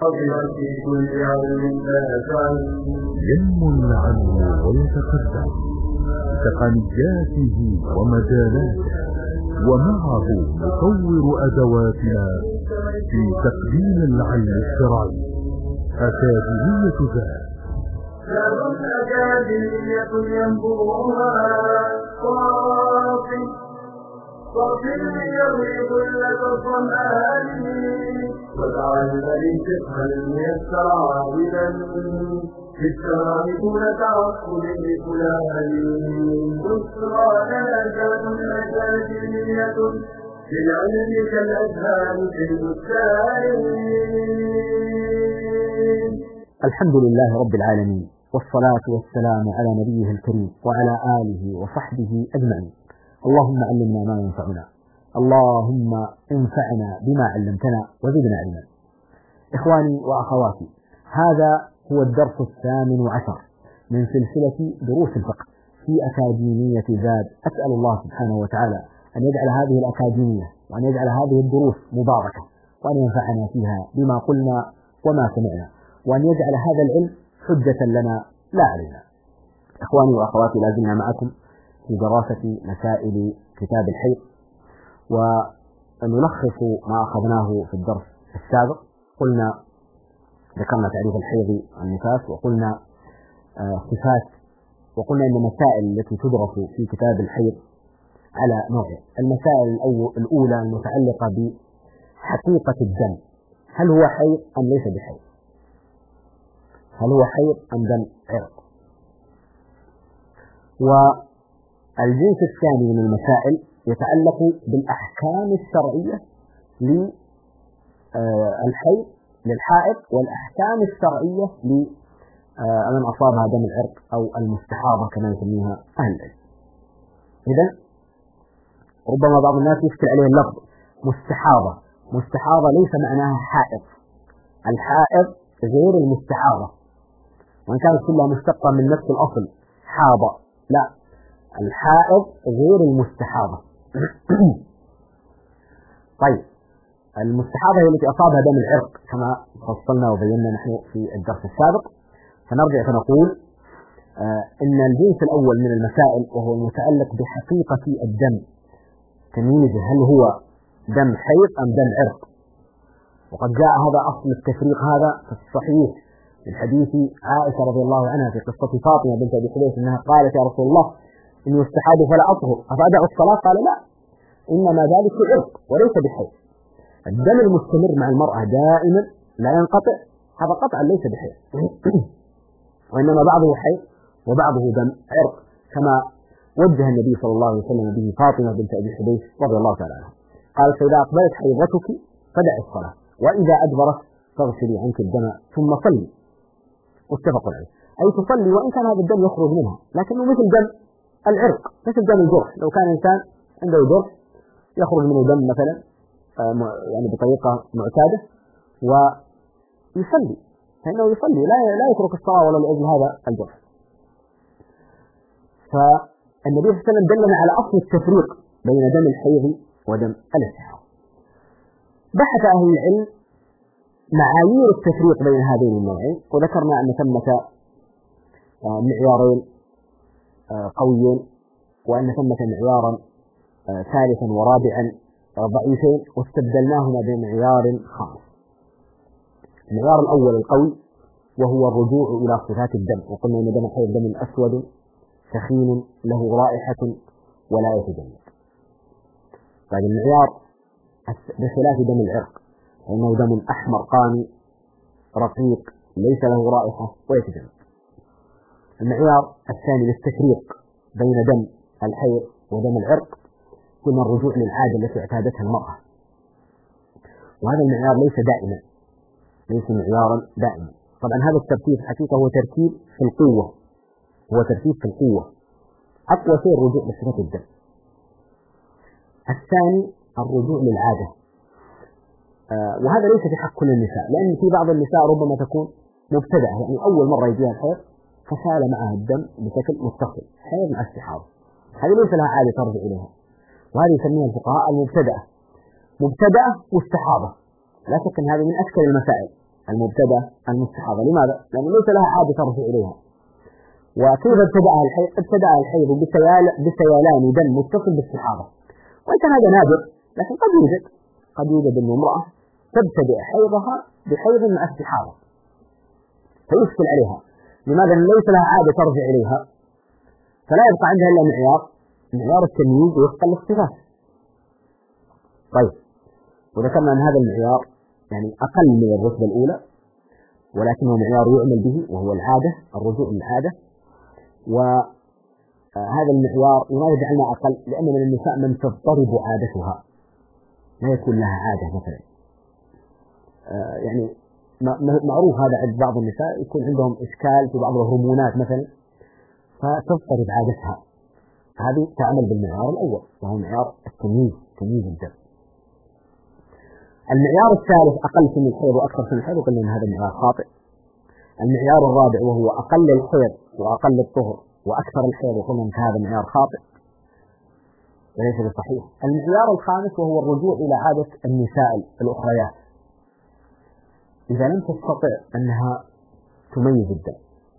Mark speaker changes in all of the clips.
Speaker 1: في كل علم ينمو العلم ويتقدم بتقنياته ومجالاته، ومعه نطور أدواتنا في تقديم العلم الشرعي. أكاديمية ذات أكاديمية ينبوها صافي ليروي كل الظمآن، والعلم للفقه الميسر عابدا في الشرع دون تعقل لفلان. بشرى لنا ذات أكاديمية للعلم كالأزهار في البستان.
Speaker 2: الحمد لله رب العالمين، والصلاة والسلام على نبيه الكريم وعلى آله وصحبه أجمعين. اللهم علمنا ما ينفعنا، اللهم انفعنا بما علمتنا وزدنا علما. إخواني وأخواتي، هذا هو الدرس 18 من سلسلة دروس الفقه في أكاديمية زاد. أسأل الله سبحانه وتعالى أن يجعل هذه الأكاديمية وأن يجعل هذه الدروس مباركة، وأن ينفعنا فيها بما قلنا وما سمعنا، وأن يجعل هذا العلم حجة لنا لا علينا. إخواني وأخواتي، لازلنا معكم في دراسة مسائل كتاب الحيض، ونلخص ما أخذناه في الدرس السابق. ذكرنا تعريف الحيض والنفاس، وقلنا صفات، وقلنا أن المسائل التي تدرس في كتاب الحيض على نوعين. المسائل الأولى المتعلقة بحقيقة الدم، هل هو حيض أم ليس بحيض؟ هل هو حيض أم دم عرق؟ والجنس الثاني من المسائل يتعلق بالأحكام الشرعية للحيض للحائض، والأحكام الشرعية لمن أصابها دم العرق أو المستحاضة كما يسميها أهل العلم. إذن ربما بعض الناس يشكل عليه اللفظ مستحاضة ليس معناها حائض. الحائض غير المستحاضة، وإن كانت كلها مشتقة من نفس الأصل حاضة، لا، الحائض غير المستحاضة. طيب، المستحاضة هي التي أصابها دم العرق كما فصلنا وبينا نحن في الدرس السابق. فنرجع فنقول إن الجنس الأول من المسائل وهو المتعلق بحقيقة الدم، تمييزه هل هو دم حيض أم دم عرق. وقد جاء هذا أصل التفريق هذا في الصحيح من حديث عائشة رضي الله عنها في قصة فاطمة بنت أبي حبيش أنها قالت: يا رسول الله إن يستحاض فلا أطهر أفأدع الصلاة؟ قال: لا، إنما ذلك عرق وليس بحيض. الدم المستمر مع المرأة دائما لا ينقطع، هذا قطعا ليس بحيض، وإنما بعضه حيض وبعضه دم عرق، كما وجه النبي صلى الله عليه وسلم به فاطمة بنت أبي حبيش رضي الله تعالى عنها. قال: فإذا أقبلت حيضتك فدع الصلاة، وإذا أدبرت فاغسلي عنك الدم ثم صلي. متفق عليه، أي تصلي وإن كان هذا الدم يخرج منها، لكنه مثل دم العرق، مثل دم الجرح. لو كان إنسان عنده جرح يخرج منه دم مثلا يعني بطريقة معتادة ويصلي، فإنه يصلي لا يترك الصلاة ولا لأجل هذا الجرح. فالنبي صلى الله عليه وسلم دلنا على أصل التفريق بين دم الحيض ودم الاستحاضة. بحث أهل العلم معايير التفريق بين هذين النوعين، وذكرنا أن ثمة معيارين قويين، وأن ثمة معيارا ثالثا ورابعا ضعيفين، واستبدلناهما بمعيار خامس. المعيار الأول القوي وهو الرجوع إلى صفات الدم، وقلنا أن دم الحيض دم أسود ثخين له رائحة ولا يتجمد. طيب، المعيار بخلاف دم العرق فإنه دم أحمر قاني رقيق ليس له رائحة ويتجمد. المعيار الثاني للتفريق بين دم الحيض ودم العرق كنا الرجوع للعادة التي اعتادتها المرأة، وهذا المعيار ليس معيارا دائما. طبعا هذا الترتيب حقيقة هو ترتيب في القوة، أقوى شيء الرجوع لصفة الدم. الثاني الرجوع للعادة، وهذا ليس في حق كل النساء، لأن في بعض النساء ربما تكون مبتدعة، يعني أول مرة يجيها الحيض فسال معها الدم بشكل متصل، حيض مع استحاضة، هذه ليس لها عادة ترجع إليها، وهذه يسميها الفقهاء مبتدأة واستحاضة. لا شك أن هذه من أشكال المسائل، المبتدأ المستحاضة. لماذا؟ لأنه ليس لها عادة ترجع إليها. وكيف ابتدأها الحيض؟ ابتدأها الحيض بسيلان دم متصل باستحاضة، وإن كان هذا نادر لكن قد يوجد أن امرأة تبتدئ حيضها بحيض مع استحاضة فيشكل عليها. لماذا؟ ليس لها عادة ترجع إليها، فلا يبقى عندها إلا معيار التمييز وفق الاختلاف. طيب، وذكرنا أن هذا المعيار يعني أقل من الرتبة الأولى، ولكنه معيار يعمل به وهو العادة، الرجوع للعادة. وهذا المعيار لماذا جعلنا أقل؟ لأن من النساء من تضطرب عادتها، لا يكون لها عادة مثلا، يعني معروف هذا عند بعض النساء يكون عندهم إشكال في بعض الهرمونات مثلا فتضطرب عادتها، هذه تعمل بالمعيار الأول وهو معيار تمييز الدم. المعيار الثالث أقل سن الحيض وأكثر سن الحيض، وقلنا أن هذا المعيار خاطئ. المعيار الرابع وهو أقل الحيض وأقل الطهر وأكثر الحيض، وقلنا أن هذا معيار خاطئ وليس بصحيح. المعيار الخامس وهو الرجوع إلى عادة النساء الأخريات إذا لم تستطع أنها تميز الدم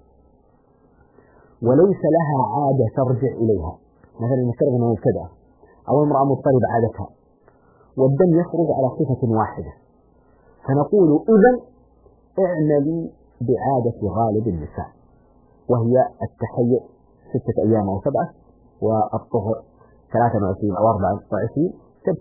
Speaker 2: وليس لها عادة ترجع إليها، مثلا نفترض أنها مبتدأة أو امرأة مضطربة عادتها والدم يخرج على صفة واحدة، فنقول إذن اعملي بعادة غالب النساء، وهي التحيض 6 أيام أو 7 والطهر 23 أو 24،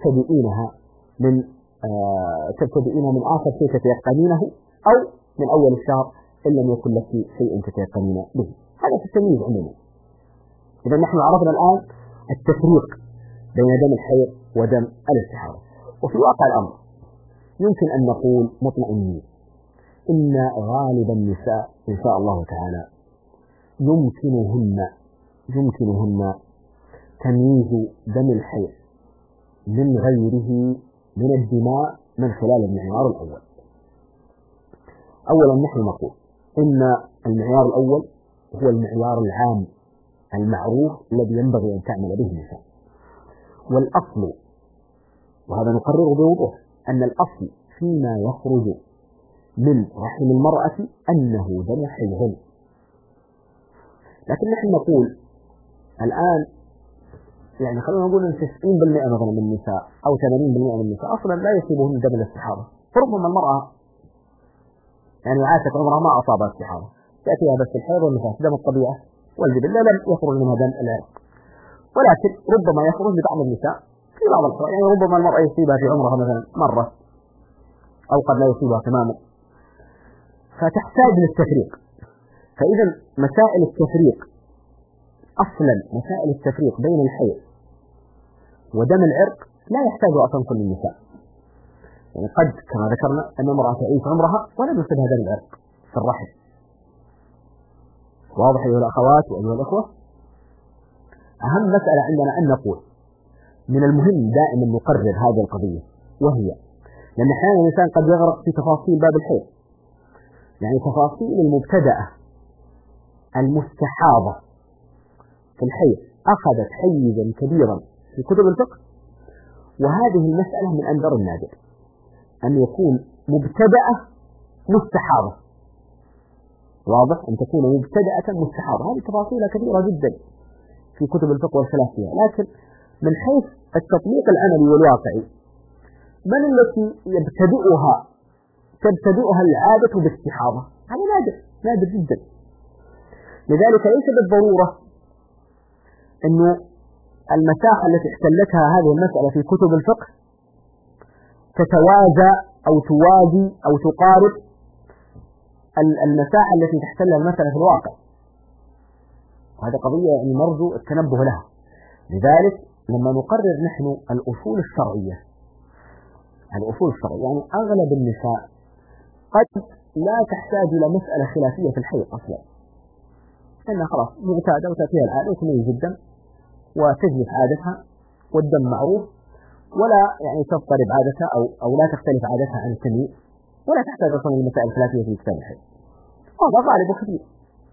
Speaker 2: تبتدئين من آخر شيء تتيقنينه أو من أول الشهر إن لم يكن لك شيء تتيقنين به. هذا في التمييز عموما. إذا نحن عرفنا الآن التفريق بين دم الحيض ودم الاستحاضة. وفي واقع الأمر يمكن أن نقول مطمئنين إن غالب النساء إن شاء الله تعالى يمكنهن تمييز دم الحيض من غيره من الدماء من خلال المعيار الأول. أولا نحن نقول إن المعيار الأول هو المعيار العام المعروف الذي ينبغي أن تعمل به النساء، والأصل، وهذا نقرره بوضوح، أن الأصل فيما يخرج من رحم المرأة أنه دم حيض. لكن نحن نقول الآن يعني خلونا نقول أن 90% مثلا من النساء أو 80% من النساء أصلا لا يصيبهن دم الاستحاضة، فربما المرأة يعني عاشت عمرها ما أصابها استحاضة، تأتيها بس الحيض والنفاس، دم الطبيعة والجبلة لم يخرج منها دم العرق، ولكن ربما يخرج لبعض النساء في بعض الأحوال، يعني ربما المرأة يصيبها في عمرها مثلا مرة أو قد لا يصيبها تماما، فتحتاج للتفريق. فإذا مسائل التفريق أصلا، مسائل التفريق بين الحيض ودم العرق لا يحتاج أصلا كل النساء. يعني قد كما ذكرنا أن امرأة تعيش عمرها ولم يصبها دم العرق في الرحم. واضح أيها الأخوات وأيها الأخوة؟ أهم مسألة عندنا أن نقول من المهم دائما نقرر هذه القضية، وهي لأن أحيانا الإنسان قد يغرق في تفاصيل باب الحيض، يعني تفاصيل المبتدأة المستحاضة في الحيض أخذت حيزا كبيرا في كتب الفقه، وهذه المسألة من أنذر النادر أن يكون مبتدأة مستحاضة. واضح؟ أن تكون مبتدأة مستحاضة، هذه تفاصيل كبيرة جدا في كتب الفقه والخلاف فيها، لكن من حيث التطبيق العملي والواقعي من التي تبتدئها العادة باستحاضة؟ هذا نادر جدا. لذلك ليس بالضرورة أنه المساحة التي احتلتها هذه المسألة في كتب الفقه تتوازى أو توازي أو تقارب المساحة التي تحتلها المسألة في الواقع، وهذه قضية يعني نرجو التنبه لها. لذلك لما نقرر نحن الأصول الشرعية يعني أغلب النساء قد لا تحتاج إلى مسألة خلافية في الحيض أصلا، لأنها خلاص معتادة وتأتيها العادة وتميز الدم وتجلس عادتها والدم معروف، ولا يعني تضطرب عادتها أو لا تختلف عادتها عن التمييز، ولا تحتاج أصلا المسائل الخلافية في كتاب الحيض. هذا غالب وكثير.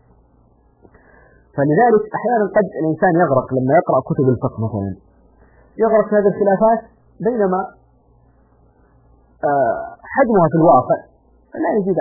Speaker 2: فلذلك أحيانا قد الإنسان يغرق لما يقرأ كتب الفقه مثلا، يغرق في هذه الخلافات، بينما حجمها في الواقع لا يزيد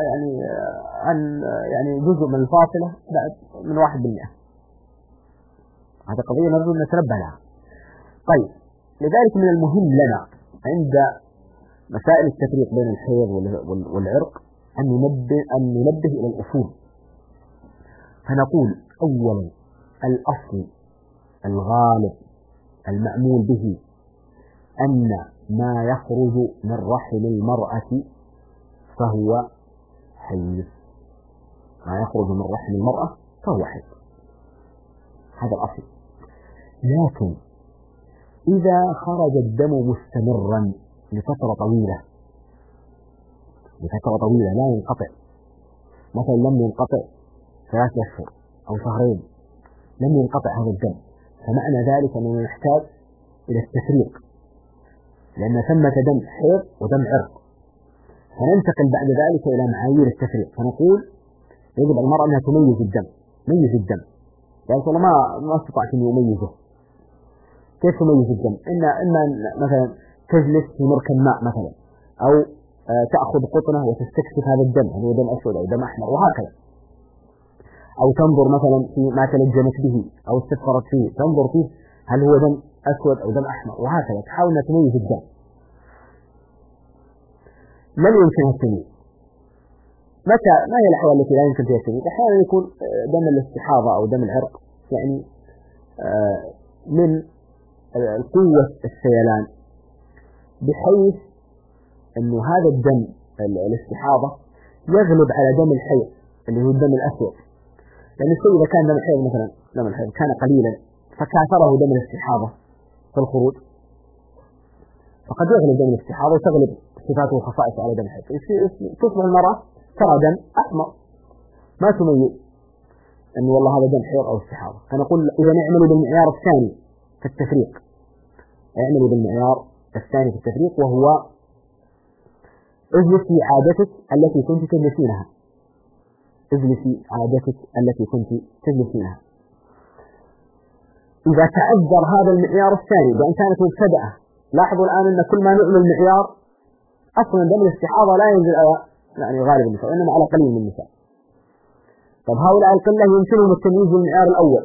Speaker 2: عن جزء من الفاصلة بعد من 1%. هذه قضية نرجو أن نتنبه لها. طيب، لذلك من المهم لنا عند مسائل التفريق بين الحيض والعرق أن ننبه إلى الأصول. فنقول أولا الأصل الغالب المأمول به أن ما يخرج من رحم المرأة فهو حيض. ما يخرج من رحم المرأة فهو حيض، هذا الأصل. لكن إذا خرج الدم مستمرا لفترة طويلة لا ينقطع، مثلا لم ينقطع 3 أشهر أو شهرين، لم ينقطع هذا الدم، فمعنى ذلك أننا نحتاج إلى التفريق، لأن ثمة دم حيض ودم عرق، فننتقل بعد ذلك إلى معايير التفريق. فنقول يجب على المرأة أنها تميز الدم، يعني والله ما استطعت أن يميزه. كيف تميز الدم؟ إما مثلا تجلس في مركب ماء مثلا، أو تأخذ قطنة وتستكشف هذا الدم، هل هو دم أسود أو دم أحمر، وهكذا. أو تنظر مثلا في ما تلجمت به أو استفرت فيه، تنظر فيه هل هو دم أسود أو دم أحمر، وهكذا تحاول أن تميز الدم. لم يمكنها التمييز. متى؟ ما هي الأحوال التي لا يمكن فيها التمييز؟ أحيانا يكون دم الاستحاضة أو دم العرق يعني من قوة السيلان، بحيث أنه هذا الدم الاستحاضة يغلب على دم الحيض اللي هو الدم الأسود. لأن الشيء إذا كان دم الحيض مثلا دم الحيض كان قليلا فكاثره دم الاستحاضة في الخروج، فقد يغلب دم الاستحاضة وتغلب صفاته وخصائصه على دم الحيض، تصبح المرأة ترى دم أحمر ما تميز أنه والله هذا دم حيض أو استحاضة. فنقول إذا نعمل بالمعيار الثاني في التفريق، وهو اجلسي عادتك التي كنت تجلسينها. إذا تعذر هذا المعيار الثاني بأن كانت مبتدأة، لاحظوا الآن أن كل ما نعمل المعيار أصلا دم الاستحاضة لا ينزل على غالب النساء، وإنما على قليل من النساء. طب هؤلاء القلة يمكنهم التمييز بالمعيار الأول،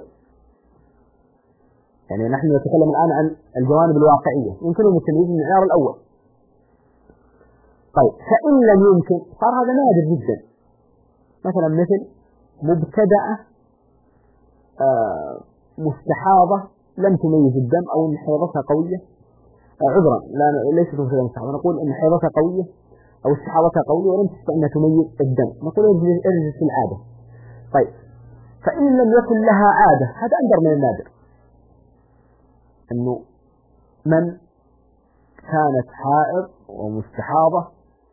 Speaker 2: يعني نحن نتكلم الآن عن الجوانب الواقعية، يمكنهم التمييز بالمعيار الأول. طيب، فإن لم يمكن صار هذا نادر جدا، مثلا مثل مبتدأة مستحاضة لم تميز الدم، أو أن حيضتها قوية، عذرا ليست مبتدأة مستحاضة، نقول أن حيضتها قوية أو استحاضتها قوية ولم تستطع أن تميز الدم، نقول ارجس العادة. طيب، فإن لم يكن لها عادة، هذا أندر من النادر، أنه من كانت حائض ومستحاضة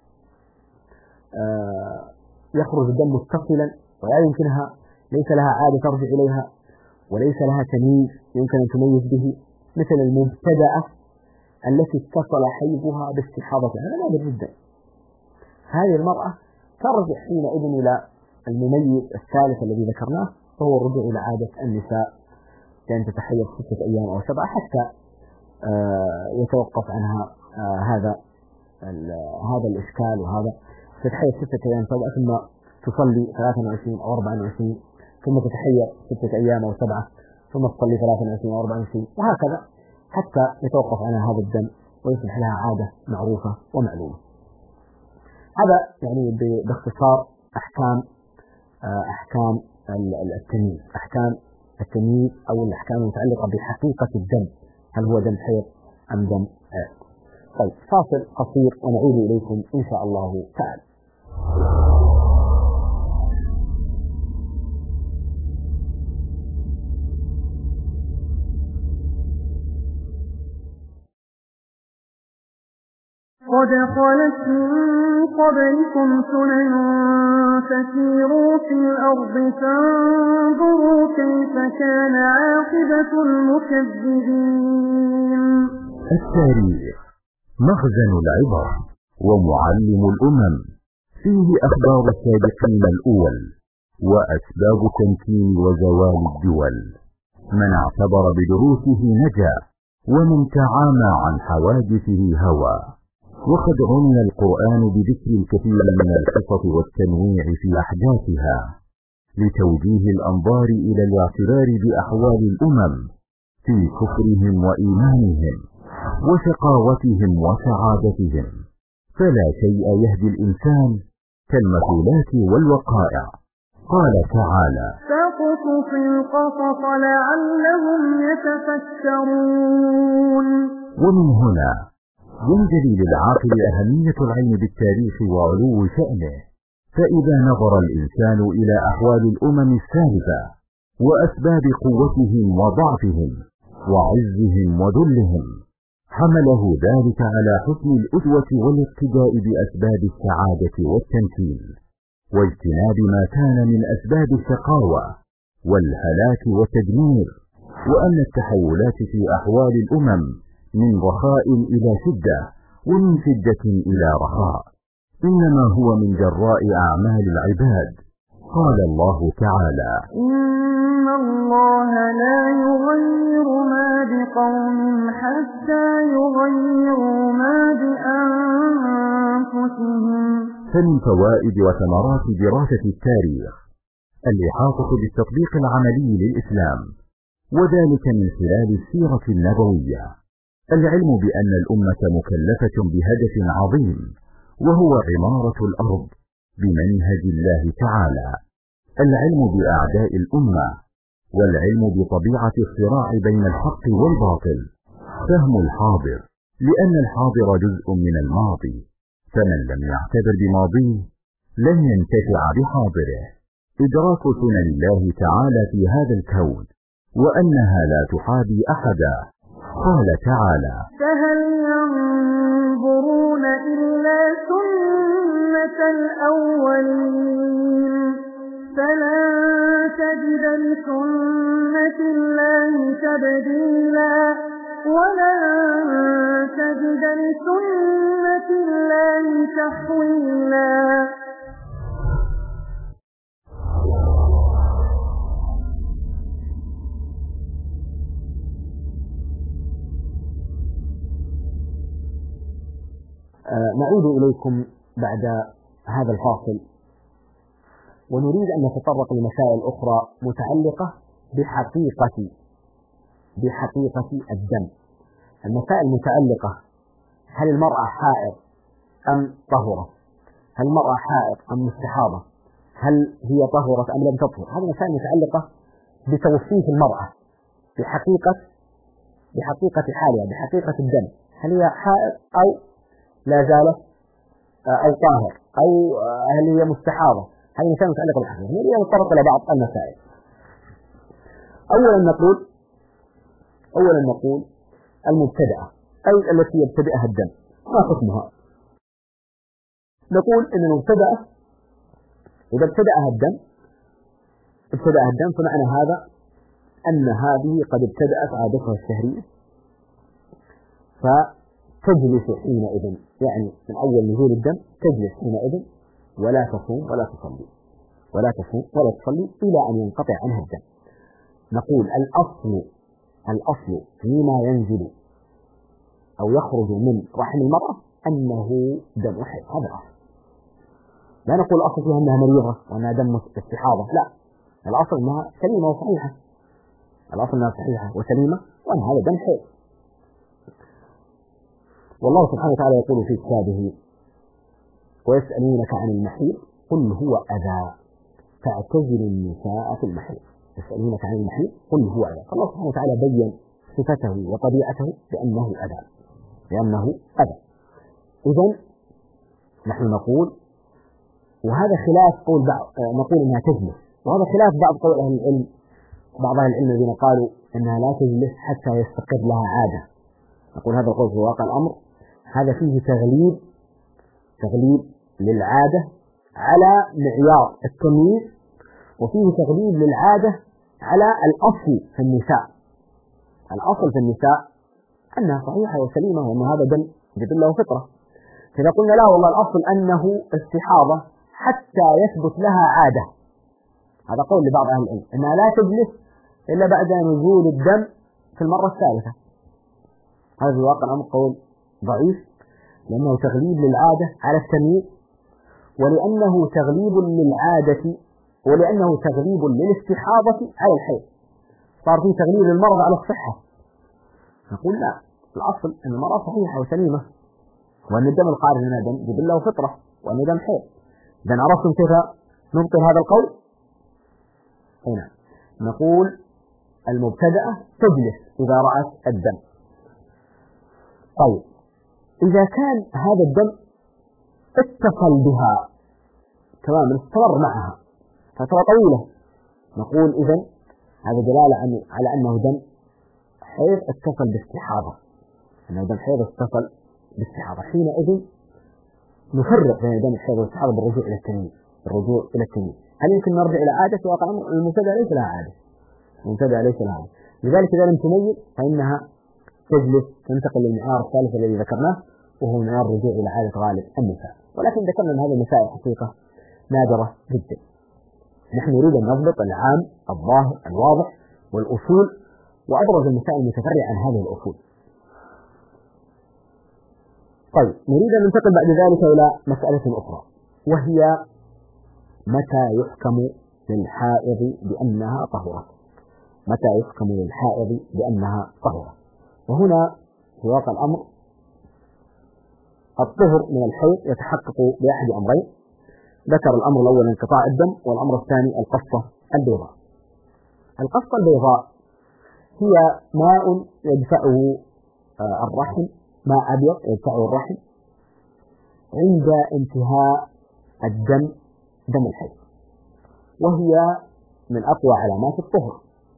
Speaker 2: يخرج الدم متصلا ولا يمكنها، ليس لها عادة ترجع إليها وليس لها تمييز يمكن أن تميز به، مثل المبتدأة التي اتصل حيضها باستحاضتها، هذا نادر جدا. هذه المرأة ترجع حينئذ إلى المميز الثالث الذي ذكرناه، وهو الرجوع إلى عادة النساء، لأن تتحيض 6 أيام أو 7 حتى يتوقف عنها هذا الإشكال، وهذا تتحيض 6 أيام 7 ثم تصلي 23 أو 24 ثم تتحيض 6 أيام أو 7 ثم تصلي 23 أو 24 وهكذا حتى يتوقف عنها هذا الدم ويصبح لها عادة معروفة ومعلومة. هذا يعني باختصار أحكام التمييز أو الأحكام المتعلقة بحقيقة الدم، هل هو دم حيض أم دم عرق. طيب، فاصل قصير ونعود إليكم إن شاء الله تعالى.
Speaker 1: قد خلت من قبلكم سنن فسيروا في الأرض فانظروا كيف كان عاقبة المكذبين.
Speaker 3: التاريخ مخزن العبر ومعلم الأمم، فيه أخبار السابقين الأول وأسباب تمكين وزوال الدول. من اعتبر بدروسه نجا، ومن تعامى عن حوادثه هوى. وقد عني القرآن بذكر الكثير من القصص والتنويع في أحداثها لتوجيه الأنظار إلى الاعتبار بأحوال الأمم في كفرهم وإيمانهم وشقاوتهم وسعادتهم، فلا شيء يهدي الإنسان كالمثولات والوقائع. قال تعالى:
Speaker 1: فاقصص القصص لعلهم يتفكرون.
Speaker 3: ومن هنا ينجلي للعاقل أهمية العلم بالتاريخ وعلو شأنه، فإذا نظر الإنسان إلى أحوال الأمم السابقة وأسباب قوتهم وضعفهم وعزهم وذلهم، حمله ذلك على حسن الأسوة والاقتداء بأسباب السعادة والتمكين، واجتناب ما كان من أسباب الشقاوة والهلاك والتدمير، وأن التحولات في أحوال الأمم من رخاء إلى شدة ومن شدة إلى رخاء إنما هو من جراء أعمال العباد. قال الله تعالى:
Speaker 1: إن الله لا يغير ما بقوم حتى يغيروا ما بأنفسهم.
Speaker 3: فمن فوائد وثمرات دراسة التاريخ الإحاطة بالتطبيق العملي للإسلام، وذلك من خلال السيرة النبوية. العلم بأن الأمة مكلفة بهدف عظيم، وهو عمارة الأرض بمنهج الله تعالى. العلم بأعداء الأمة، والعلم بطبيعة الصراع بين الحق والباطل. فهم الحاضر، لأن الحاضر جزء من الماضي، فمن لم يعتبر بماضيه لن ينتفع بحاضره. إدراك سنن الله تعالى في هذا الكون، وأنها لا تحابي أحدا. قال تعالى:
Speaker 1: فهل ينظرون إلا سنة الأولين فلن تجد لسنة الله تبديلا ولن تجد لسنة الله تحويلا.
Speaker 2: نعود إليكم بعد هذا الفاصل، ونريد أن نتطرق لمسائل أخرى متعلقة بحقيقة الدم. المسائل المتعلقة: هل المرأة حائض أم طهرت؟ هل المرأة حائض أم مستحاضة؟ هل هي طهرت أم لم تطهر؟ هذه مسائل متعلقة بتوصيف المرأة بحقيقة حالها، بحقيقة الدم، هل هي حائض أو لا زالت أو طاهر، أو هل هي مستحاضة؟ هذه مسائل متعلقة بالحقيقة. نريد أن نتطرق إلى بعض المسائل. أولا نقول المبتدأة، أي التي يبتدئها الدم، ما حكمها؟ نقول إن المبتدأة إذا ابتدأها الدم فمعنى هذا أن هذه قد ابتدأت عادتها الشهرية، فتجلس حينئذ، يعني من أول نزول الدم تجلس حينئذ ولا تصوم ولا تصلي إلى أن ينقطع عنها الدم. نقول الأصل فيما ينزل أو يخرج من رحم المرأة أنه دم حيض، هذا الأصل. لا نقول الأصل فيها أنها مريضة وأنها دم استحاضة، لا، الأصل أنها سليمة وصحيحة، وأن هذا دم حيض. والله سبحانه وتعالى يقول في كتابه: ويسألونك عن المحيض قل هو أذى فاعتزلوا النساء في المحيض. يسألونك عن المحيض قل هو أذى. فالله سبحانه وتعالى بين صفته وطبيعته بأنه أذى. إذن نحن نقول، وهذا خلاف قول بعض، نقول إنها تجلس، وهذا خلاف بعض قول أهل العلم، بعض أهل العلم الذين قالوا إنها لا تجلس حتى يستقر لها عادة. نقول هذا القول في واقع الأمر هذا فيه تغليب للعادة على معيار التمييز، وفيه تغليب للعادة على الأصل في النساء. الأصل في النساء أنها صحيحة وسليمة وأن هذا دم جبلة وفطرة. فإذا قلنا لا والله الأصل أنه استحاضة حتى يثبت لها عادة، هذا قول لبعض أهل العلم أنها لا تجلس إلا بعد نزول الدم في المرة الثالثة. هذا في واقع الأمر قول ضعيف لأنه تغليب للعادة على التمييز، ولأنه تغليب للعادة، ولأنه تغليب للاستحاضة على الحيض. صار في تغليب المرض على الصحة. نقول لا، الأصل أن المرأة صحيحة وسليمة، وأن الدم الخارج منها دم جبلة وفطرة، وأن دم حيض. إذا عرفتم كيف نبطل هذا القول؟ هنا نقول المبتدأة تجلس إذا رأت الدم. طيب إذا كان هذا الدم اتصل بها تماما، استمر معها فترة طويلة، نقول إذن هذا دلالة على أنه دم حيض اتصل باستحاضة، أنه دم حيض اتصل باستحاضة. حينئذ نفرق بين دم الحيض والاستحاضة بالرجوع إلى التمييز. هل يمكن نرجع إلى عادة؟ في واقع الأمر المبتدأ ليس لها عادة، لذلك إذا لم تميز فإنها تجلس تنتقل للمعيار الثالث الذي ذكرناه، وهو معيار الرجوع إلى عادة غالب النساء. ولكن ذكرنا أن هذه المسائل حقيقة نادرة جدا. نحن نريد أن نضبط العام الظاهر الواضح والأصول، وأبرز المسائل المتفرعة عن هذه الأصول. طيب نريد أن ننتقل بعد ذلك إلى مسألة أخرى، وهي متى يحكم للحائض بأنها طهرت. وهنا في واقع الأمر الطهر من الحيض يتحقق بأحد أمرين. ذكر الأمر الأول انقطاع الدم، والأمر الثاني القصة البيضاء. القصة البيضاء هي ماء يدفعه الرحم، ماء أبيض يدفعه الرحم عند انتهاء الدم، دم الحيض، وهي من أقوى علامات الطهر.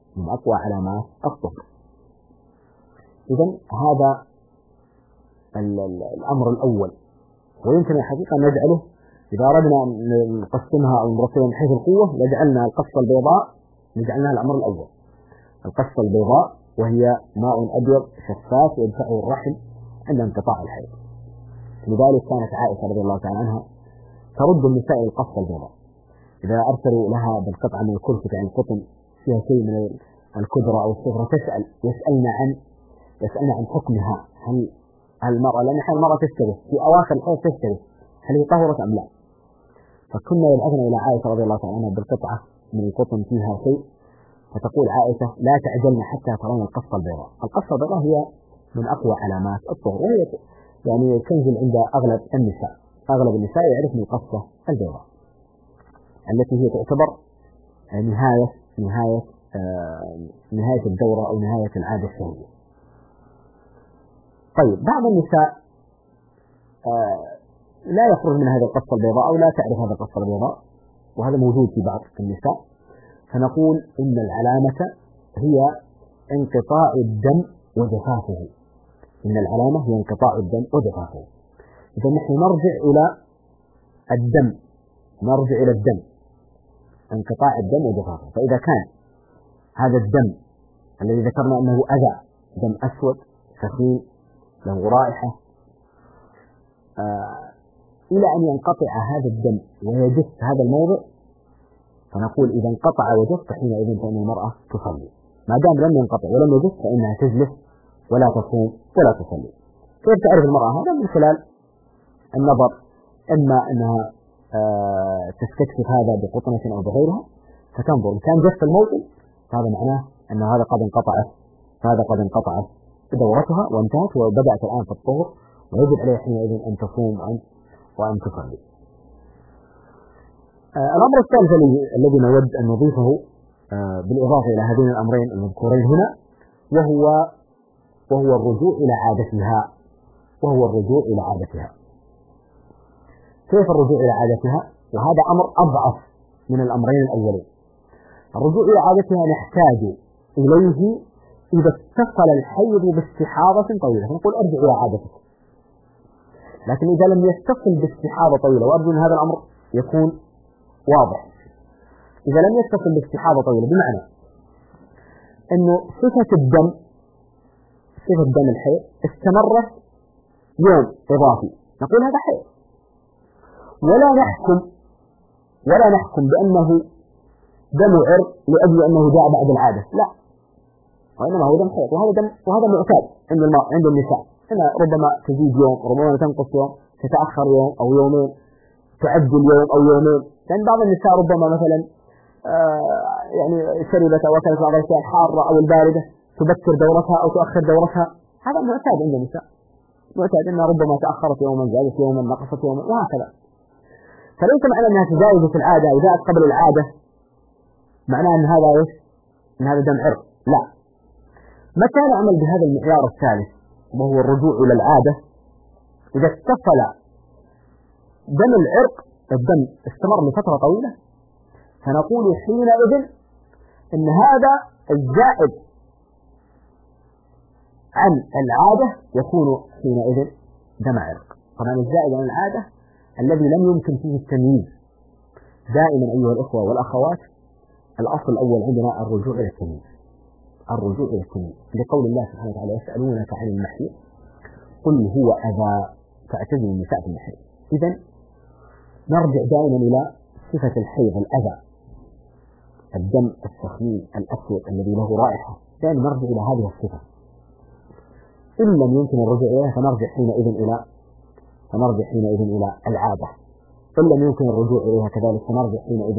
Speaker 2: إذن هذا الأمر الأول، ويمكن الحقيقة نجعله إذا أردنا أن نقسمها أو نرتبها من حيث القوة لجعلنا القصة البيضاء نجعلناها الأمر الأول. القصة البيضاء وهي ماء أبيض شفاف يدفعه الرحم عند انقطاع الحيض. لذلك كانت عائشة رضي الله تعالى عنها ترد النساء القصة البيضاء إذا أرسلوا لها بالقطعة من الكلفة عن القطن فيها شيء من الكدرة أو الصفرة يسألن عن حكمها. هل المرأة، لأن المرأة تشتبه في أواخر الحيض، تشتبه هل هي طهرت أم لا؟ فكنا يبعثن إلى عائشة رضي الله تعالى عنها بالقطعة من القطن فيها شيء، فتقول عائشة لا تعجلن حتى ترون القصة البيضاء. القصة البيضاء هي من أقوى علامات الطهر، وهي يعني تنزل عند أغلب النساء يعرفن القصة البيضاء التي هي تعتبر نهاية الدورة أو نهاية العادة الشهرية. طيب بعض النساء لا يخرج من هذه القصة البيضاء أو لا تعرف هذه القصة البيضاء، وهذا موجود في بعض النساء، فنقول إن العلامة هي انقطاع الدم وجفافه. إذا نحن نرجع إلى الدم، انقطاع الدم وجفافه. فإذا كان هذا الدم الذي ذكرنا أنه أذى، دم أسود ثقيل له رائحة، إلى أن ينقطع هذا الدم ويجف هذا الموضع، فنقول إذا انقطع وجف حينئذ فإن المرأة تصلي. ما دام لم ينقطع ولم يجف فإنها تجلس ولا تصوم ولا تصلي. كيف تعرف المرأة هذا؟ من خلال النظر، إما أنها تستكشف هذا بقطنة أو بغيرها فتنظر، إن كان جف الموطن فهذا معناه أن هذا قد انقطعت دورتها وانتهت وبدأت الآن في الطهر، ويجب عليها حينئذ أن تصوم وأن تصلي. الأمر الثالث الذي نود أن نضيفه بالإضافة إلى هذين الأمرين المذكورين هنا وهو الرجوع إلى عادتها. كيف الرجوع إلى عادتها؟ وهذا أمر أضعف من الأمرين الأولين. الرجوع إلى عادتها نحتاج إليه إذا اتصل الحيض باستحاضة طويلة، فنقول ارجع إلى عادتك. لكن إذا لم يتصل باستحاضة طويلة، وأرجو أن هذا الأمر يكون واضح، إذا لم يتصل باستحاضة طويلة بمعنى أنه صفة دم الحيض استمرت يوم إضافي، نقول هذا حيض، ولا نحكم بأنه دم عرق لأجل أنه جاء بعد العادة، لا، وإنما هو دم حيض، وهذا معتاد عند النساء، هنا ربما تزيد يوم، ربما تنقص يوم، تتأخر يوم أو يومين، تعجل يوم أو يومين. لأن بعض النساء ربما مثلا يعني شربت أو أكلت بعض الأشياء الحارة أو الباردة تبكر دورتها أو تؤخر دورتها. هذا معتاد عند النساء، معتاد أنها ربما تأخرت يوما، زادت يوما، نقصت يوما، وهكذا. فليس معنى أنها تزايد في العادة أو جاءت قبل العادة معناه أن هذا إيش؟ أن هذا دم عرق. لا. متى نعمل بهذا المعيار الثالث وهو الرجوع إلى العادة؟ إذا اتصل دم العرق، الدم استمر لفترة طويلة، فنقول حينئذ أن هذا الزائد عن العادة يكون حينئذ دم عرق. طبعا الزائد عن العادة الذي لم يمكن فيه التمييز. دائما أيها الأخوة والأخوات الأصل الأول عندنا الرجوع إلى التمييز، الرجوع إلى التمييز، لقول الله سبحانه وتعالى يسألونك عن المحيط قل هو أذى فاعتزلوا النساء في المحيط. إذن نرجع دائما إلى صفة الحيض، الأذى، الدم السخين الأسود الذي له رائحة، دائما نرجع إلى هذه الصفة. إن لم يمكن الرجوع إليها فنرجع حينئذ إلى العادة. إن لم يمكن الرجوع إليها كذلك فنرجع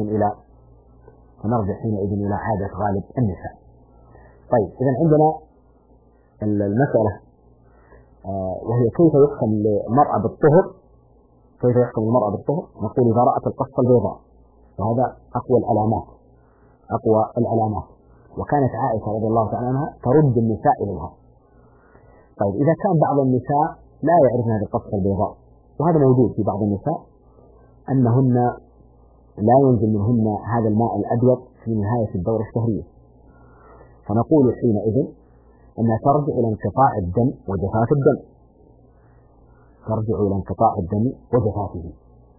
Speaker 2: حينئذ إلى عادة غالب النساء. طيب، إذن عندنا المسألة وهي كيف يحكم المرأة بالطهر. كيف يحكم المرأة بالطهر؟ نقول إذا رأت القصة البيضاء، وهذا أقوى العلامات، وكانت عائشة رضي الله تعالى عنها ترد النساء إليها. طيب، إذا كان بعض النساء لا يعرفن هذه القصة البيضاء، وهذا موجود في بعض النساء أنهن لا ينزل منهن هذا الماء الأبيض في نهاية الدورة الشهرية، فنقول حينئذ أنها ترجع إلى انقطاع الدم وجفاف الدم، ترجع إلى انقطاع الدم وجفافه.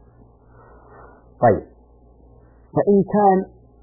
Speaker 2: طيب، فإن كان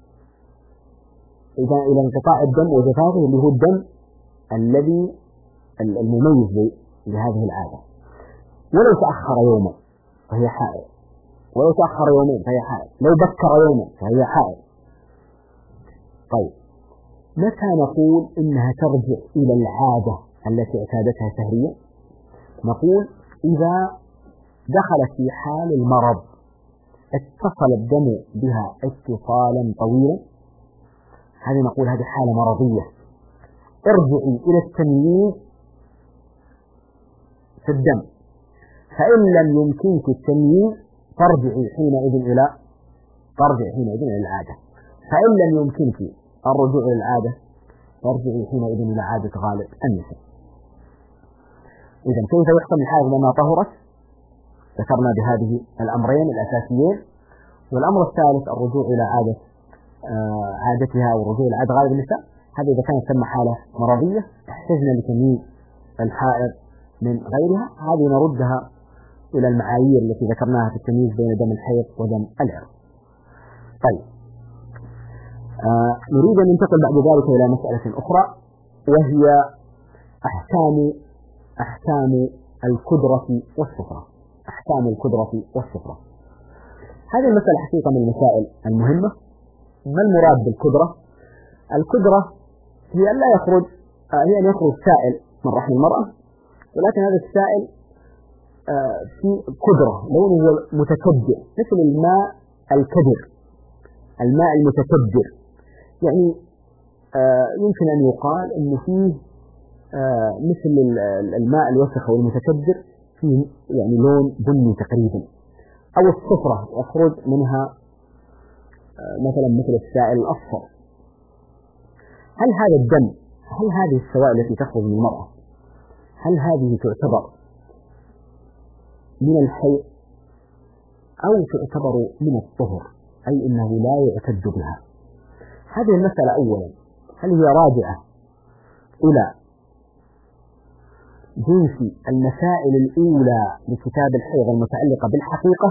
Speaker 2: إذا إلى انقطاع الدم وجفافه اللي هو الدم الذي المميز لهذه العادة، ولو تأخر يوما فهي حائض، ولو تأخر يومين فهي حائض، لو بكر يوما فهي حائض. طيب، متى نقول إنها ترجع إلى العادة التي اعتادتها شهريا؟ نقول إذا دخلت في حال المرض، اتصل الدم بها اتصالا طويلا، هذه نقول هذه حالة مرضية، ارجعي إلى التمييز في الدم، فإن لم يمكنك التمييز ترجعي حينئذ إلى العادة، فإن لم يمكنك الرجوع إلى العادة ترجعي حينئذ إلى عادة غالب النساء. إذن كيف يحكم الحائض لما طهرت؟ ذكرنا بهذه الأمرين الأساسيين. والأمر الثالث الرجوع إلى عادتها والرجوع إلى عادة غالب النساء، هذا إذا كانت تم حالة مرضية احتجنا لتمييز الحائض من غيرها، هذه نردها إلى المعايير التي ذكرناها في التمييز بين دم الحيض ودم العرق. طيب، نريد أن ننتقل بعد ذلك إلى مسألة أخرى، وهي أحكام الكدرة والسفرة. هذه المسألة حقيقة من المسائل المهمة. ما المراد بالكدرة؟ الكدرة هي أن يخرج سائل من رحم المرأة، ولكن هذا السائل في كدرة، لونه متكدر مثل الماء الكدر، الماء المتكدر، يعني يمكن أن يقال أن فيه مثل الماء الوسخ والمتكدر فيه يعني لون بني تقريبا، أو الصفرة يخرج منها مثلا مثل السائل الأصفر. هل هذا الدم، هل هذه السوائل التي تخرج من المرأة، هل هذه تعتبر من الحيض أو تعتبر من الطهر، أي أنه لا يعتد بها؟ هذه المسألة أولا، هل هي راجعة إلى جنس المسائل الأولى لكتاب الحيض المتعلقة بالحقيقة،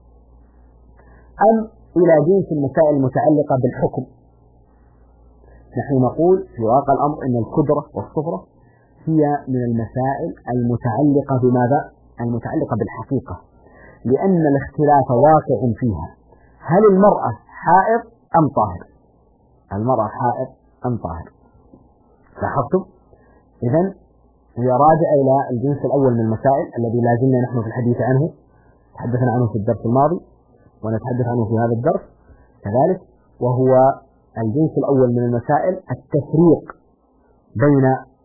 Speaker 2: أم إلى جنس المسائل المتعلقة بالحكم؟ نحن نقول في واقع الأمر أن الكدرة والصفرة هي من المسائل المتعلقة بماذا؟ المتعلقة بالحقيقة، لأن الاختلاف واقع فيها. هل المرأة حائض أم طاهر؟ المرأة حائض أم طاهر؟ لاحظتم؟ إذن هي راجعة إلى الجنس الأول من المسائل الذي لا زلنا نحن في الحديث عنه، تحدثنا عنه في الدرس الماضي ونتحدث عنه في هذا الدرس كذلك، وهو الجنس الأول من المسائل التفريق بين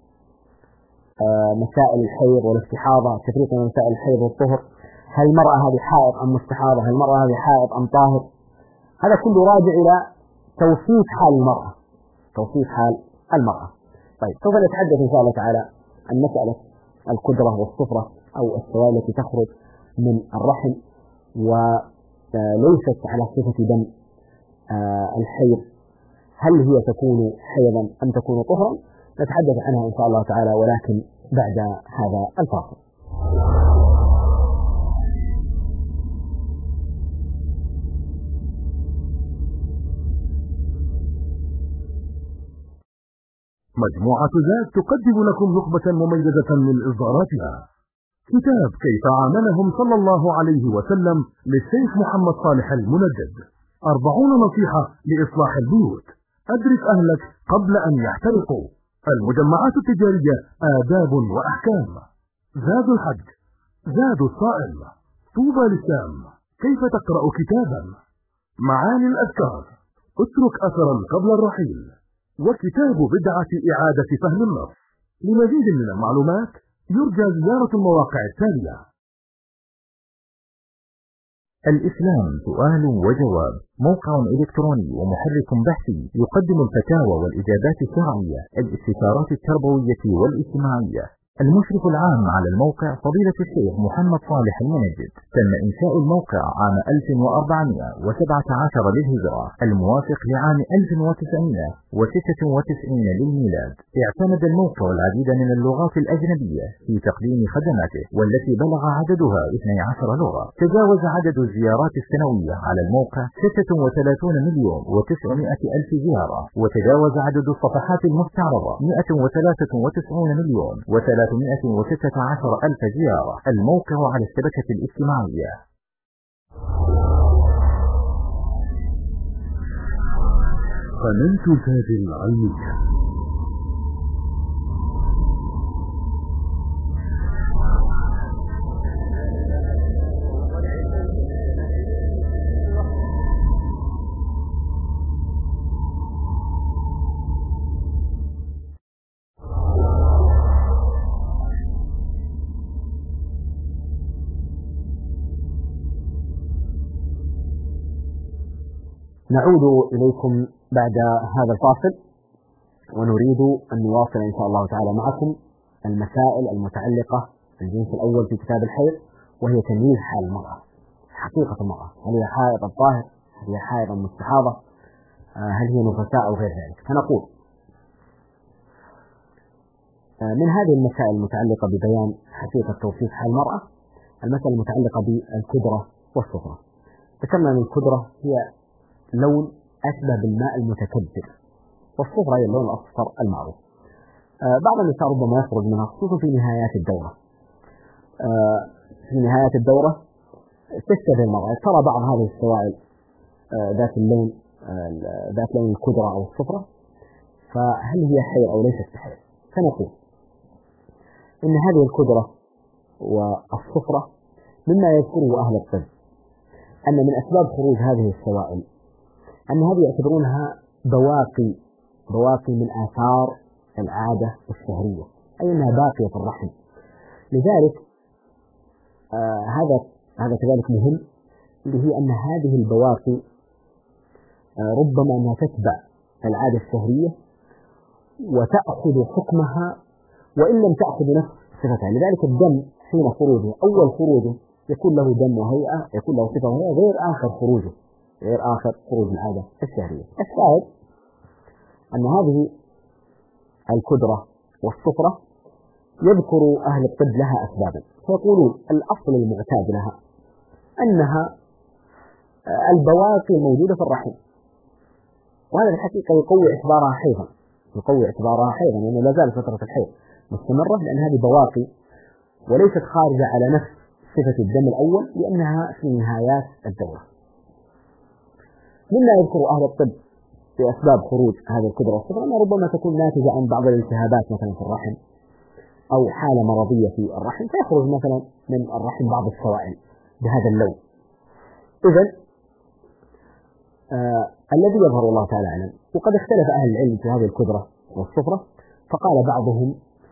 Speaker 2: مسائل الحيض والاستحاضة، التفريق بين مسائل الحيض والطهر، هل المرأة هذه حائض أم مستحاضة، هل المرأة هذه حائض أم طاهر، هذا كله راجع إلى توصيف حال المرأة، توصيف حال المرأة. طيب سوف نتحدث إن شاء الله تعالى عن مسألة القدرة والصفرة أو السوائل التي تخرج من الرحم وليست على صفة دم الحيض، هل هي تكون حيضا أم تكون طهرا؟ نتحدث عنها إن شاء الله تعالى ولكن بعد هذا الفاصل.
Speaker 3: مجموعة زاد تقدم لكم نخبة مميزة من إصداراتها. كتاب كيف عاملهم صلى الله عليه وسلم للشيخ محمد صالح المنجد، 40 نصيحة لإصلاح البيوت، أدرك أهلك قبل أن يحترقوا، المجمعات التجارية آداب وأحكام، زاد الحج، زاد الصائم، طوبى للشام، كيف تقرأ كتابا، معاني الأذكار، اترك أثرا قبل الرحيل، وكتاب بدعة إعادة فهم النص. لمزيد من المعلومات يرجى زيارة المواقع التالية: الإسلام سؤال وجواب، موقع إلكتروني ومحرك بحثي يقدم الفتاوى والإجابات الشرعية، الاستشارات التربوية والاجتماعية. المشرف العام على الموقع فضيلة الشيخ محمد صالح المنجد. تم إنشاء الموقع عام 1417 للهجرة، الموافق لعام 1996 للميلاد. اعتمد الموقع العديد من اللغات الأجنبية في تقديم خدماته، والتي بلغ عددها 12 لغة. تجاوز عدد الزيارات السنوية على الموقع 36,900,000 زيارة، وتجاوز عدد الصفحات المستعرضة 193,316,000 زيارة. الموقع على الشبكة الاجتماعية. قناة زاد العلمية.
Speaker 2: نعود إليكم بعد هذا الفاصل ونريد أن نواصل إن شاء الله تعالى معكم المسائل المتعلقة بالجنس الأول في كتاب الحيض، وهي تمييز حال المرأة، حقيقة المرأة، هل هي حائض أم طاهر، هل هي حائض أم مستحاضة، هل هي نفساء أو غير ذلك. فنقول من هذه المسائل المتعلقة ببيان حقيقة توصيف حال المرأة المسألة المتعلقة بالقدرة والصفرة. ذكرنا أن القدرة هي لون أشبه بالماء المتكدر، والصفرة هي اللون الأصفر المعروف. بعض النساء ربما يخرج منها خصوصا في نهايات الدورة، في نهاية الدورة تشتبه المرأة، ترى بعض هذه السوائل ذات اللون ذات لون القدرة أو الصفرة، فهل هي حيض أو ليست بحيض؟ فنقول إن هذه القدرة والصفرة مما يذكره أهل الطب أن من أسباب خروج هذه السوائل أن هذه يعتبرونها بواقي من آثار العادة الشهرية، أي أنها باقية في الرحم. لذلك هذا كذلك مهم، اللي هي أن هذه البواقي ربما أنها تتبع العادة الشهرية وتأخذ حكمها وإن لم تأخذ نفس صفتها. لذلك الدم حين خروجه أول خروجه يكون له دم وهيئة، يكون له صفة وهيئة غير آخر خروج العادة الشهرية. الشاهد أن هذه القدرة والصفرة يذكر أهل الطب لها أسبابا، فيقولون الأصل المعتاد لها أنها البواقي الموجودة في الرحم، وهذا الحقيقة يقوي اعتبارها حيضا، لأنه لا زال فترة الحيض مستمرة، لأن هذه بواقي وليست خارجة على نفس صفة الدم الأول، لأنها في نهايات الدورة. مما يذكر أهل الطب في أسباب خروج هذه القدرة والصفرة أنها ربما تكون ناتجة عن بعض الالتهابات مثلا في الرحم، أو حالة مرضية في الرحم فيخرج مثلا من الرحم بعض السوائل بهذا اللون. إذن الذي يظهر الله تعالى أعلم، وقد اختلف أهل العلم في هذه الكدرة والصفرة، فقال بعضهم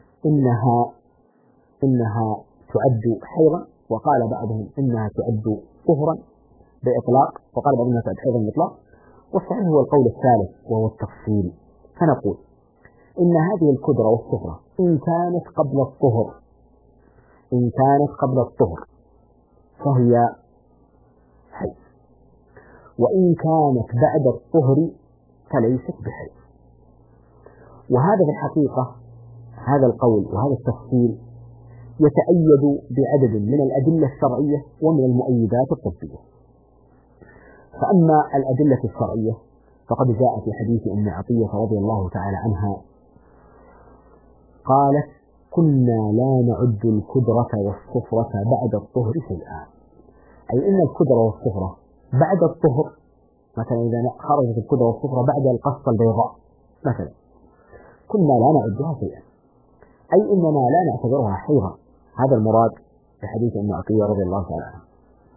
Speaker 2: إنها تعد حيضا، وقال بعضهم إنها تعد طهرا بإطلاق، وقال بعضهم إنها تعد حيضا بإطلاق، والصحيح هو القول الثالث وهو التفصيل. فنقول إن هذه الكدرة والصفرة إن كانت قبل الطهر فهي حيض، وإن كانت بعد الطهر فليست بحيض. وهذا في الحقيقة هذا القول وهذا التفصيل يتأيد بعدد من الأدلة الشرعية ومن المؤيدات الطبية. فأما الأدلة الشرعية فقد جاء في حديث أم عطية رضي الله تعالى عنها قالت: كنا لا نعد الكدرة والصفرة بعد الطهر شيئا، أي إن الكدرة والصفرة بعد الطهر، مثلا إذا خرجت الكدرة والصفرة بعد القصة البيضاء مثلا، كنا لا نعدها شيئا، أي إننا لا نعتبرها حيضا. هذا المراد بحديث أم عطية رضي الله تعالى عنها.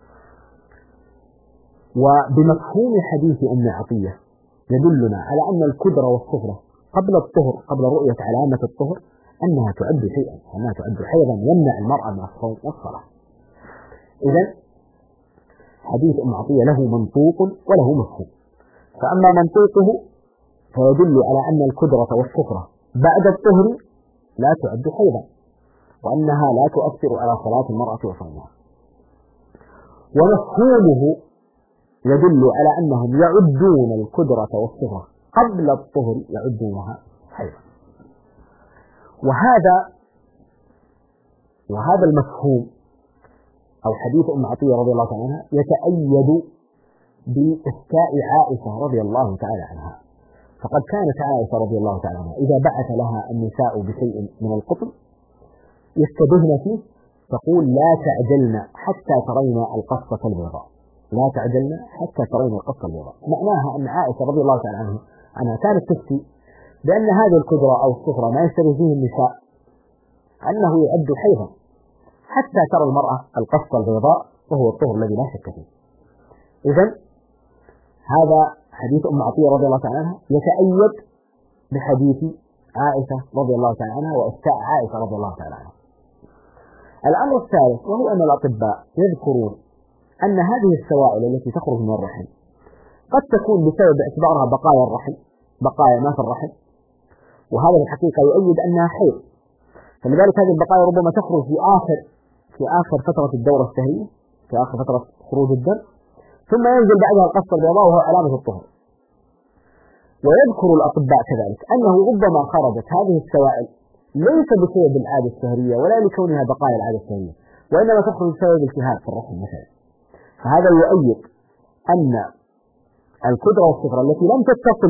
Speaker 2: وبمفهوم حديث أم عطية يدلنا على أن الكدرة والصفرة قبل الطهر، قبل رؤية علامة الطهر، أنها تعد شيئا، أنها تعد حيضا يمنع المرأة من الصوم والصلاة. إذن حديث أم عطية له منطوق وله مفهوم. فأما منطوقه فيدل على أن الكدرة والصفرة بعد الطهر لا تعد حيضا، وأنها لا تؤثر على صلاة المرأة وصومها. ومفهومه يدل على أنهم يعدون الكدرة والصفرة قبل الطهر يعدونها حيضا. وهذا المفهوم أو حديث أم عطية رضي الله تعالى عنها يتأيد بإفتاء عائشة رضي الله تعالى عنها. فقد كانت عائشة رضي الله تعالى عنها إذا بعث لها النساء بشيء من القطن يشتبهن فيه تقول: لا تعجلن حتى ترين القصة البيضاء، لا تعجلن حتى ترين القصة البيضاء. معناها أن عائشة رضي الله تعالى عنها كانت تفتي بأن هذه الكدرة أو الصفرة ما يشتبه فيه النساء أنه يعد حيضا حتى ترى المرأة القصة البيضاء، وهو الطهر الذي لا شك فيه. إذن هذا حديث أم عطية رضي الله تعالى عنها يتأيد بحديث عائشة رضي الله تعالى عنها وإفتاء عائشة رضي الله تعالى عنها. الأمر الثالث وهو أن الأطباء يذكرون أن هذه السوائل التي تخرج من الرحم قد تكون بسبب اعتبارها بقايا الرحم، بقايا ما في الرحم، وهذا في الحقيقة يؤيد أنها حيض. فلذلك هذه البقايا ربما تخرج في آخر فترة الدورة الشهرية، في آخر فترة خروج الدم، ثم ينزل بعدها القصة البيضاء وهو علامة الطهر. ويذكر الأطباء كذلك أنه ربما خرجت هذه السوائل ليس بسبب العادة الشهرية ولا لكونها بقايا العادة الشهرية، وإنما تخرج بسبب التهاب في الرحم مثلا. فهذا يؤيد أن الكدرة والصفرة التي لم تتصل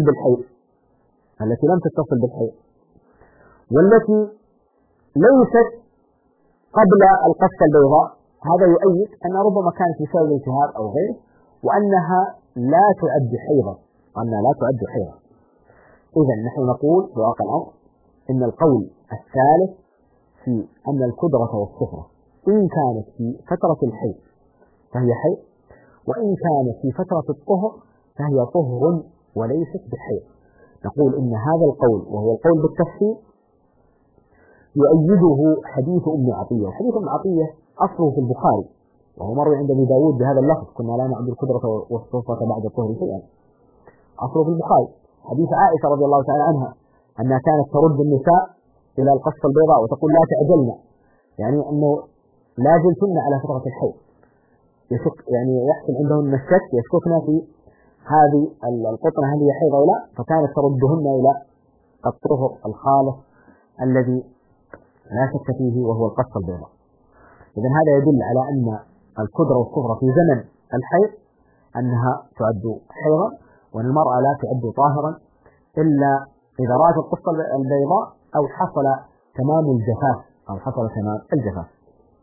Speaker 2: بالحيض والتي ليست قبل القصة البيضاء، هذا يؤيد أن ربما كانت بسبب التهاب أو غيره، وأنها لا تعد حيضا. إذن نحن نقول في واقع الأمر إن القول الثالث في أن الكدرة والصفرة إن كانت في فترة الحيض فهي حيض، وإن كانت في فترة الطهر فهي طهر وليست بحيض. نقول إن هذا القول وهو القول بالتفصيل يؤيده حديث أم عطية. وحديث أم عطية أصله في البخاري وهو مروي عند أبي داود بهذا اللفظ: كنا لا نعد الكدرة والصفرة بعد الطهر شيئا. أصله في البخاري حديث عائشة رضي الله تعالى عنها أنها كانت ترد النساء إلى القصة البيضاء وتقول: لا تعجلن، يعني أنه لا زلتن على فترة الحيض، يعني يحصل عندهن الشك، يشككن في هذه القطنة هل هي حيض أو لا، فكانت تردهن إلى الطهر الخالص الذي لا شك فيه وهو القصة البيضاء. إذن هذا يدل على أن الكدرة والصفرة في زمن الحيض أنها تعد حيضا، وأن المرأة لا تعد طاهرا إلا إذا رأت القصة البيضاء أو حصل تمام الجفاف.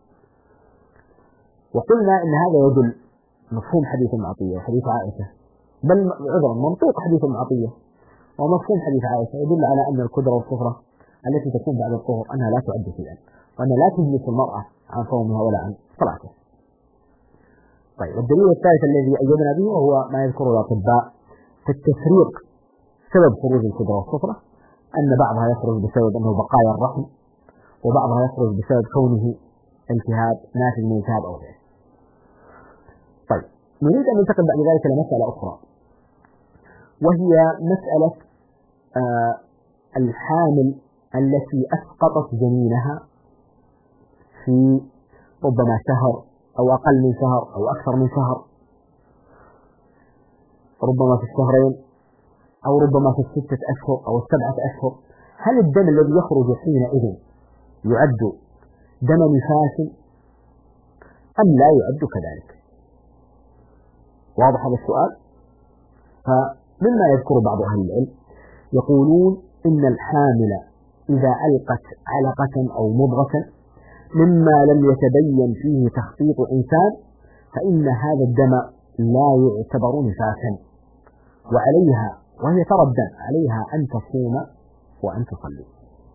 Speaker 2: وقلنا إن هذا يدل مفهوم حديث أم عطية وحديث عائشة، منطوق حديث أم عطية ومفهوم حديث عائشة يدل على أن الكدرة والصفرة التي تكون بعد الطهر أنها لا تعد شيئا، وأنها لا تجلس المرأة عن صومها ولا عن صلاتها. طيب، الدليل الثالث الذي أيدنا به وهو ما يذكره الأطباء في التفريق سبب خروج الكبرى والصفرة، أن بعضها يخرج بسبب أنه بقايا الرحم، وبعضها يخرج بسبب كونه التهاب ناتج من التهاب أو غيره. طيب، نريد أن ننتقل بعد ذلك إلى مسألة أخرى، وهي مسألة الحامل التي أسقطت جنينها في ربما شهر أو أقل من شهر أو أكثر من شهر، ربما في الشهرين أو ربما في 6 أشهر أو 7 أشهر. هل الدم الذي يخرج حينئذ يعد دم نفاس أم لا يعد كذلك؟ واضح هذا السؤال؟ فمما يذكر بعض أهل العلم يقولون إن الحامل إذا ألقت علقة أو مضغة مما لم يتبين فيه تخطيط إنسان فإن هذا الدم لا يعتبر نفاسا، وعليها وهي ترى الدم عليها أن تصوم وأن تصلي.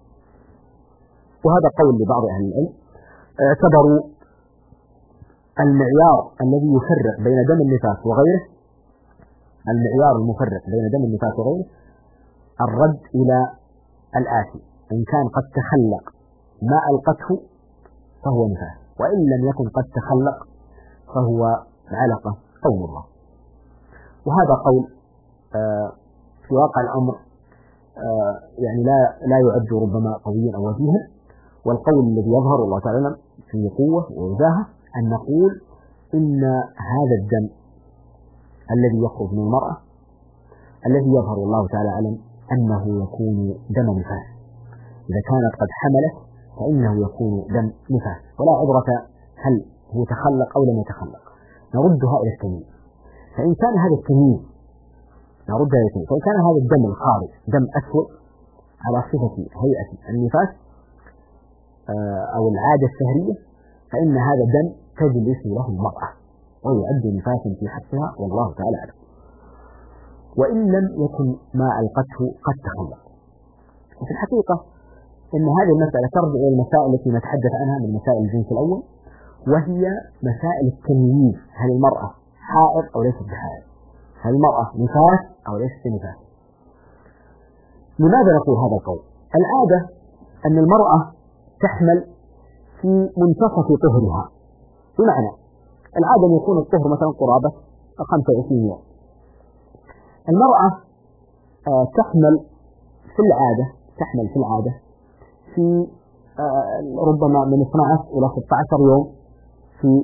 Speaker 2: وهذا قول لبعض أهل العلم، اعتبروا المعيار الذي يفرق بين دم النفاس وغيره، المعيار المفرق بين دم النفاس وغيره الرد إلى الآتي: إن كان قد تخلق ما ألقته فهو نفاس، وإن لم يكن قد تخلق فهو علقة أو مضغة. وهذا قول في واقع الأمر يعني لا يعد ربما قويا أو وجيها، والقول الذي يظهر الله تعالى في قوة ووجاهة أن نقول إن هذا الدم الذي يخرج من المرأة الذي يظهر الله تعالى أعلم أنه يكون دم نفاس. إذا كانت قد حملت فإنه يكون دم نفاس، ولا عبرة هل هو تخلق أو لم يتخلق، نردها إلى التمييز. فإن كان هذا التمييز نردها إلى التمييز، فإن كان هذا الدم الخارج دم أسود على صفة هيئة النفاس أو العادة الشهرية فإن هذا الدم تجلس له المرأة ويعد نفاسا في حقها والله تعالى أعلم، وإن لم يكن ما ألقته قد تخلق. وفي الحقيقة إن هذه المسألة ترجع إلى المسائل التي نتحدث عنها من مسائل الجنس الأول، وهي مسائل التمييز: هل المرأة حائض أو ليست بحائض؟ هل المرأة نفاس أو ليست نفاس؟ لماذا نقول هذا القول؟ العادة أن المرأة تحمل في منتصف طهرها، بمعنى العادة أن يكون الطهر مثلا قرابة 25 يوم. المرأة تحمل في العادة في ربما من 12 إلى 16 يوم في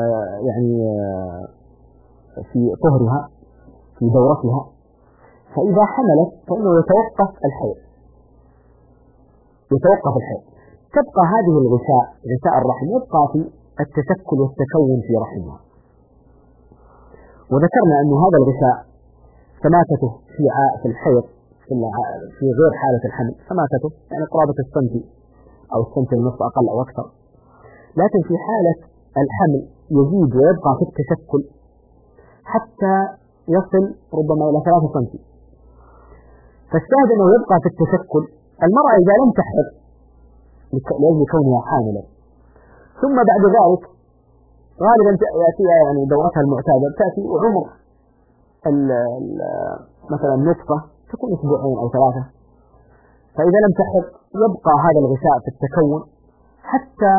Speaker 2: في طهرها في دورتها، فإذا حملت فإنه يتوقف الحيض، تبقى هذه غشاء الرحم يبقى في التشكل والتكون في رحمها. وذكرنا أن هذا الغشاء سماكته في الحيض في غير حالة الحمل سماكته يعني قرابة السنتي أو السنتي ونصف أقل أو أكثر، لكن في حالة الحمل يزيد ويبقى في التشكل حتى يصل ربما إلى 3 سنتي. فالشاهد أنه يبقى في التشكل. المرأة إذا لم تحضر لأجل كونها حاملا ثم بعد ذلك غالبا يأتيها يعني دورتها المعتادة، تأتي وعمر مثلا نطفة تكون 2 أسبوع أو 3، فإذا لم تحضر يبقى هذا الغشاء في التكون حتى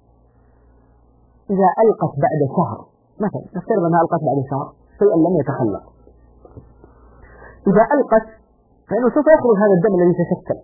Speaker 2: إذا ألقت بعد شهر، مثلا نفترض أنها ألقت بعد شهر شيئا لم يتخلق، إذا ألقت فإنه سوف يخرج هذا الدم الذي تشكل،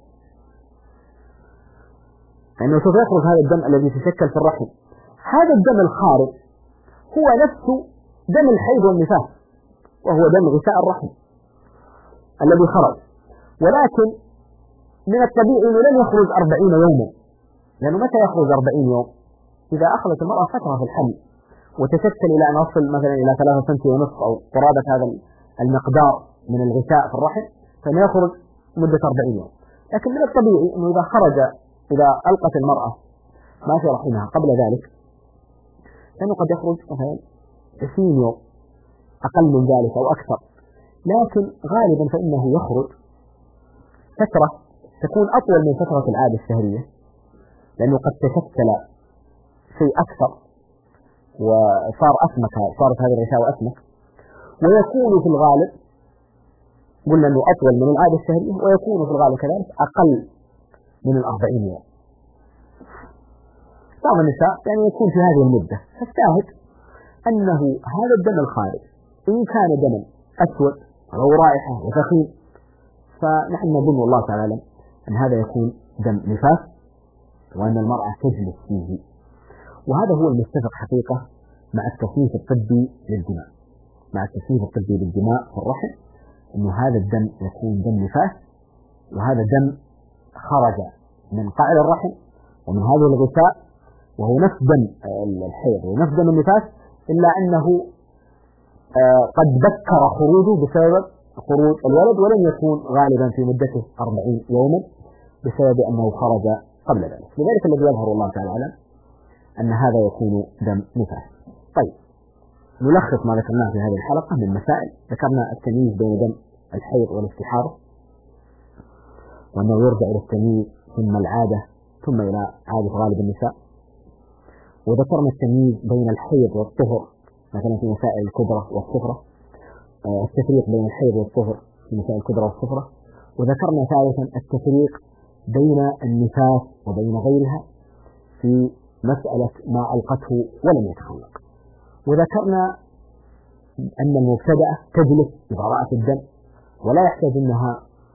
Speaker 2: في الرحم. هذا الدم الخارج هو نفس دم الحيض والنفاس، وهو دم غشاء الرحم الذي خرج، ولكن من الطبيعي أنه لن يخرج 40 يوما، لأنه متى يخرج 40 يوم؟ إذا أخذت المرأة فترة في الحمل وتشكل إلى أن يصل مثلا إلى 3 سنتي ونصف أو قرابة هذا المقدار من الغشاء في الرحم، فإنه يخرج مدة 40 يوم. لكن من الطبيعي أنه إذا ألقت المرأة ما في رحمها قبل ذلك فإنه قد يخرج مثلا 20 يوم أقل من ذلك أو أكثر، لكن غالبا فإنه يخرج فترة تكون أطول من فترة العادة الشهرية، لأنه قد تشكل شيء أكثر وصار أسمك، صارت هذه الرشاوى أسمك. ويكون في الغالب، قلنا أنه أطول من العادة الشهرية، ويكون في الغالب كذلك أقل من 40 يوم. بعض النساء يعني يكون في هذه المدة. فالشاهد أنه هذا الدم الخارج إن كان دما أسود أو رائحة وثخين، فنحن نظن والله تعالى أعلم أن هذا يكون دم نفاس، وأن المرأة تجلس فيه. وهذا هو المتفق حقيقة مع التصنيف الطبي للدماء، مع التصنيف الطبي للدماء في الرحم، أنه هذا الدم يكون دم نفاس، وهذا دم خرج من قاع الرحم ومن هذه الغثاء، وهو نفس دم الحيض ونفس دم النفاس، إلا أنه قد بكر خروجه بسبب خروج الولد، ولم يكون غالبا في مدته 40 يوما بسبب أنه خرج قبل ذلك. لذلك الذي يظهر الله تعالى أعلم أن هذا يكون دم نفاس. طيب، نلخص ما ذكرناه في هذه الحلقة من مسائل. ذكرنا التمييز بين دم الحيض والاستحاضة، وأنه يرجع إلى التمييز ثم العادة ثم إلى عادة غالب النساء. وذكرنا التمييز بين الحيض والطهر مثلا في مسائل الكدرة والصفرة، التفريق بين الحيض والطهر في مسائل الكدرة والصفرة. وذكرنا ثالثا التفريق بين النفاس وبين غيرها في مسألة ما ألقته ولم يتخلق. وذكرنا أن المبتدأة تجلس إذا رأت الدم ولا يحتاج أنها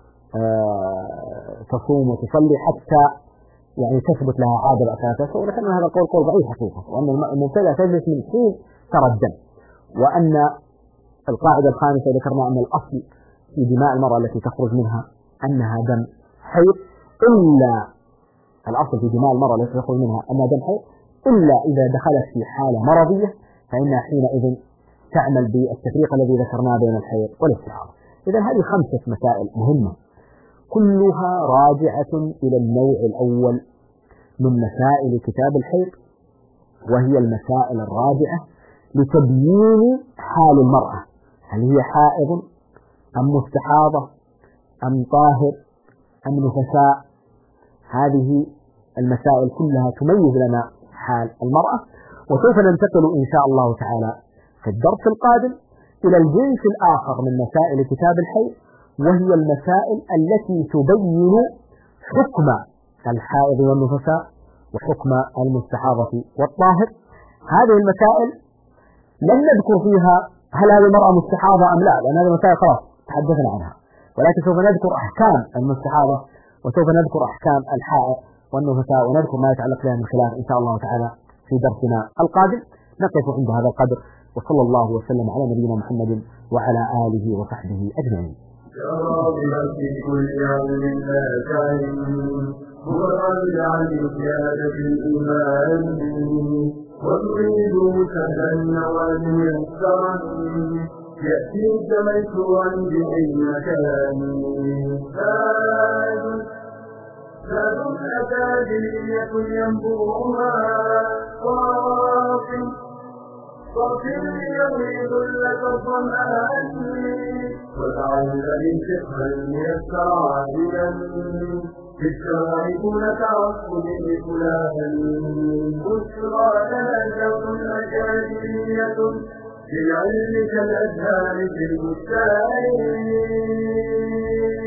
Speaker 2: تصوم وتصلي حتى يعني تثبت لها عادة بأساسها. وذكرنا هذا القول قول ضعيف حقيقة، وأن المبتدأة تجلس من حين ترى الدم. وأن القاعدة الخامسة ذكرنا أن الأصل في دماء المرأة التي تخرج منها أنها دم حيض، إلا الأصل في دماء المرأة التي تخرج منها أنها دم حيض إلا إذا دخلت في حالة مرضية، فإنها حينئذ تعمل بالتفريق الذي ذكرناه بين الحيض والاستحاضة. إذا هذه 5 مسائل مهمة كلها راجعة إلى النوع الأول من مسائل كتاب الحيض، وهي المسائل الراجعة لتبيين حال المرأة، هل هي حائض أم مستحاضة أم طاهر أم نفساء. هذه المسائل كلها تميز لنا حال المرأة. وسوف ننتقل إن شاء الله تعالى في الدرس القادم إلى الجنس الآخر من مسائل كتاب الحيض، وهي المسائل التي تبين حكم الحائض والنفساء وحكم المستحاضة والطاهر. هذه المسائل لن نذكر فيها هل هذه المرأة مستحاضة أم لا، لأن هذه المسائل خلاص تحدثنا عنها، ولكن سوف نذكر أحكام المستحاضة وسوف نذكر أحكام الحائض والنفساء، ونذكر ما يتعلق بها من خلاف إن شاء الله تعالى في درسنا القادم. نقف عند هذا القدر، وصلى الله وسلم على نبينا محمد وعلى آله وصحبه أجمعين.
Speaker 4: يا رب في كل يوم لا تعلم مقرد عن زيادة الإيمان، وتريد سهلا وميسرا يأتيك ميسورا بأي مكان. زاد أكاديمية ينبوها صافي يغيظ لك الظمآن، وتعلم فقها ميسر عادلا في الشرع دون تعصب لفلان. بشرى لنا جود أكاديمية للعلم كالأزهار في البستان.